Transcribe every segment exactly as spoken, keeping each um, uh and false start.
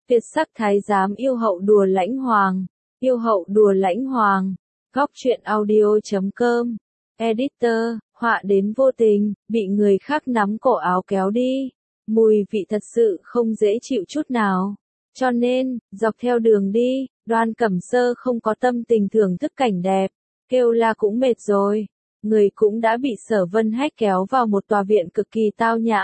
Tuyệt sắc thái giám yêu hậu đùa lãnh hoàng, yêu hậu đùa lãnh hoàng, góc truyện audio chấm com, editor, họa đến vô tình, bị người khác nắm cổ áo kéo đi, mùi vị thật sự không dễ chịu chút nào. Cho nên, dọc theo đường đi, Đoan Cẩm Sơ không có tâm tình thưởng thức cảnh đẹp, kêu la cũng mệt rồi, người cũng đã bị Sở Vân Hách kéo vào một tòa viện cực kỳ tao nhã.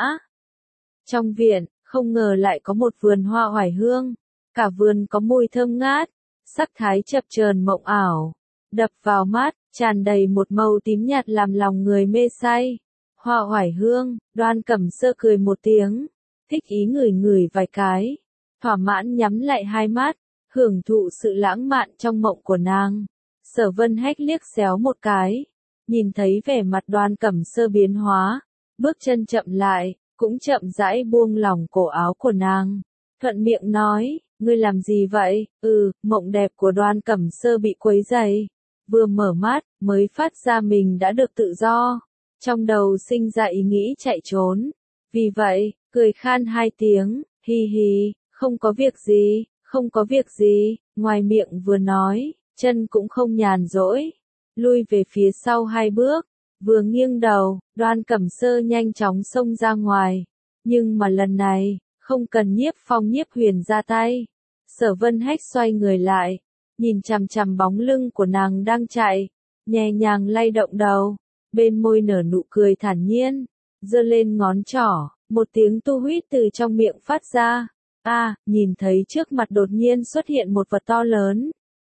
Trong viện, không ngờ lại có một vườn hoa oải hương, cả vườn có mùi thơm ngát, sắc thái chập chờn mộng ảo, đập vào mắt, tràn đầy một màu tím nhạt làm lòng người mê say. Hoa oải hương, Đoan Cẩm Sơ cười một tiếng, thích ý ngửi ngửi vài cái, thỏa mãn nhắm lại hai mắt, hưởng thụ sự lãng mạn trong mộng của nàng. Sở Vân Hách liếc xéo một cái, nhìn thấy vẻ mặt Đoan Cẩm Sơ biến hóa, bước chân chậm lại, cũng chậm rãi buông lỏng cổ áo của nàng, thuận miệng nói, ngươi làm gì vậy? Ừ, mộng đẹp của Đoan Cẩm Sơ bị quấy rầy, vừa mở mắt, mới phát ra mình đã được tự do, trong đầu sinh ra ý nghĩ chạy trốn, vì vậy, cười khan hai tiếng, hi hi, không có việc gì, không có việc gì, ngoài miệng vừa nói, chân cũng không nhàn rỗi, lui về phía sau hai bước, vừa nghiêng đầu, Đoan Cẩm Sơ nhanh chóng xông ra ngoài, nhưng mà lần này, không cần Nhiếp Phong Nhiếp Huyền ra tay. Sở Vân Hách xoay người lại, nhìn chằm chằm bóng lưng của nàng đang chạy, nhẹ nhàng lay động đầu, bên môi nở nụ cười thản nhiên, giơ lên ngón trỏ, một tiếng tu huýt từ trong miệng phát ra. A, à, nhìn thấy trước mặt đột nhiên xuất hiện một vật to lớn.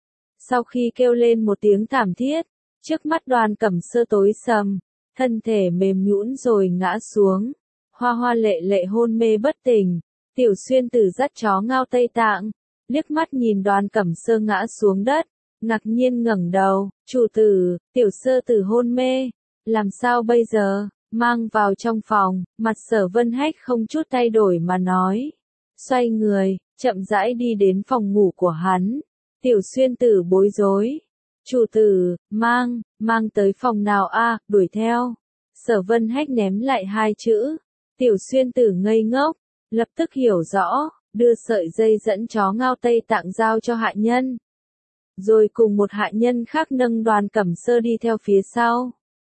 Sau khi kêu lên một tiếng thảm thiết, trước mắt Đoan Cẩm Sơ tối sầm, thân thể mềm nhũn rồi ngã xuống, hoa hoa lệ lệ hôn mê bất tỉnh. Tiểu Xuyên Tử dắt chó ngao Tây Tạng, liếc mắt nhìn Đoan Cẩm Sơ ngã xuống đất, ngạc nhiên ngẩng đầu, chủ tử, Tiểu Sơ Tử hôn mê, làm sao bây giờ, mang vào trong phòng, mặt Sở Vân Hách không chút thay đổi mà nói, xoay người, chậm rãi đi đến phòng ngủ của hắn. Tiểu Xuyên Tử bối rối, chủ tử, mang, mang tới phòng nào a? À, đuổi theo. Sở Vân Hách ném lại hai chữ, Tiểu Xuyên Tử ngây ngốc, lập tức hiểu rõ, đưa sợi dây dẫn chó ngao Tây Tạng giao cho hạ nhân, rồi cùng một hạ nhân khác nâng Đoan Cẩm Sơ đi theo phía sau.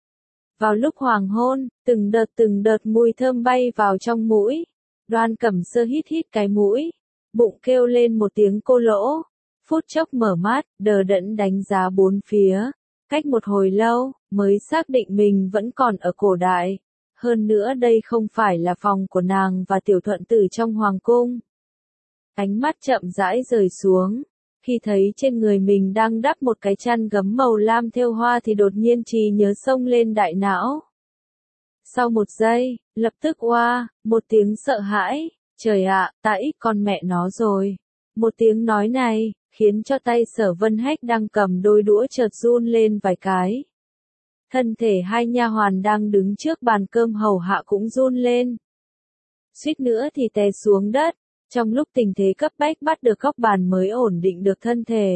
Vào lúc hoàng hôn, từng đợt từng đợt mùi thơm bay vào trong mũi, Đoan Cẩm Sơ hít hít cái mũi, bụng kêu lên một tiếng cô lỗ, phút chốc mở mắt, đờ đẫn đánh giá bốn phía, cách một hồi lâu, mới xác định mình vẫn còn ở cổ đại. Hơn nữa đây không phải là phòng của nàng và Tiểu Thuận Tử trong hoàng cung. Ánh mắt chậm rãi rời xuống, khi thấy trên người mình đang đắp một cái chăn gấm màu lam thêu hoa thì đột nhiên trí nhớ xông lên đại não. Sau một giây, lập tức oa, một tiếng sợ hãi, trời ạ, ta ít con mẹ nó rồi. Một tiếng nói này, khiến cho tay Sở Vân Hách đang cầm đôi đũa chợt run lên vài cái. Thân thể hai nha hoàn đang đứng trước bàn cơm hầu hạ cũng run lên. Suýt nữa thì té xuống đất, trong lúc tình thế cấp bách bắt được góc bàn mới ổn định được thân thể.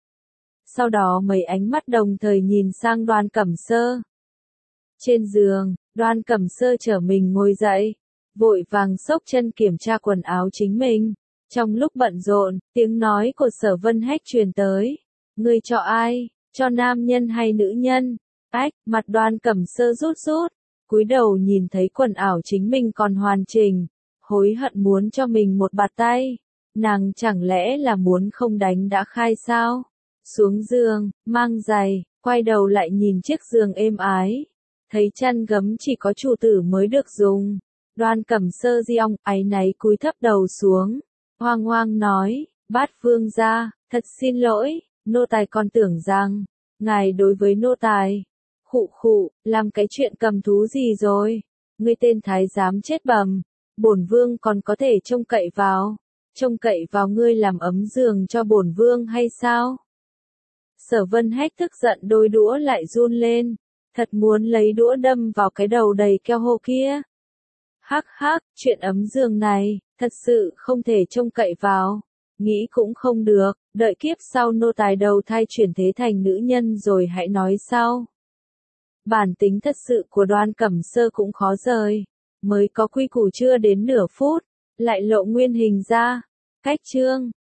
Sau đó mấy ánh mắt đồng thời nhìn sang Đoan Cẩm Sơ. Trên giường, Đoan Cẩm Sơ trở mình ngồi dậy, vội vàng xốc chân kiểm tra quần áo chính mình. Trong lúc bận rộn, tiếng nói của Sở Vân Hách truyền tới. Ngươi cho ai? Cho nam nhân hay nữ nhân? Ách, mặt Đoan Cẩm Sơ rút rút, cúi đầu nhìn thấy quần áo chính mình còn hoàn chỉnh, hối hận muốn cho mình một bạt tay. Nàng chẳng lẽ là muốn không đánh đã khai sao? Xuống giường, mang giày, quay đầu lại nhìn chiếc giường êm ái, thấy chăn gấm chỉ có chủ tử mới được dùng. Đoan Cẩm Sơ di ong, áy náy cúi thấp đầu xuống, hoang hoang nói, Bát vương gia, thật xin lỗi, nô tài còn tưởng rằng, ngài đối với nô tài, khụ khụ, làm cái chuyện cầm thú gì rồi, ngươi tên thái giám chết bầm, bổn vương còn có thể trông cậy vào, trông cậy vào ngươi làm ấm giường cho bổn vương hay sao? Sở Vân Hách tức giận đôi đũa lại run lên, thật muốn lấy đũa đâm vào cái đầu đầy keo hô kia. Hắc hắc, chuyện ấm giường này, thật sự không thể trông cậy vào, nghĩ cũng không được, đợi kiếp sau nô tài đầu thai chuyển thế thành nữ nhân rồi hãy nói sau. Bản tính thật sự của Đoan Cẩm Sơ cũng khó rời, mới có quy củ chưa đến nửa phút, lại lộ nguyên hình ra, Cách chương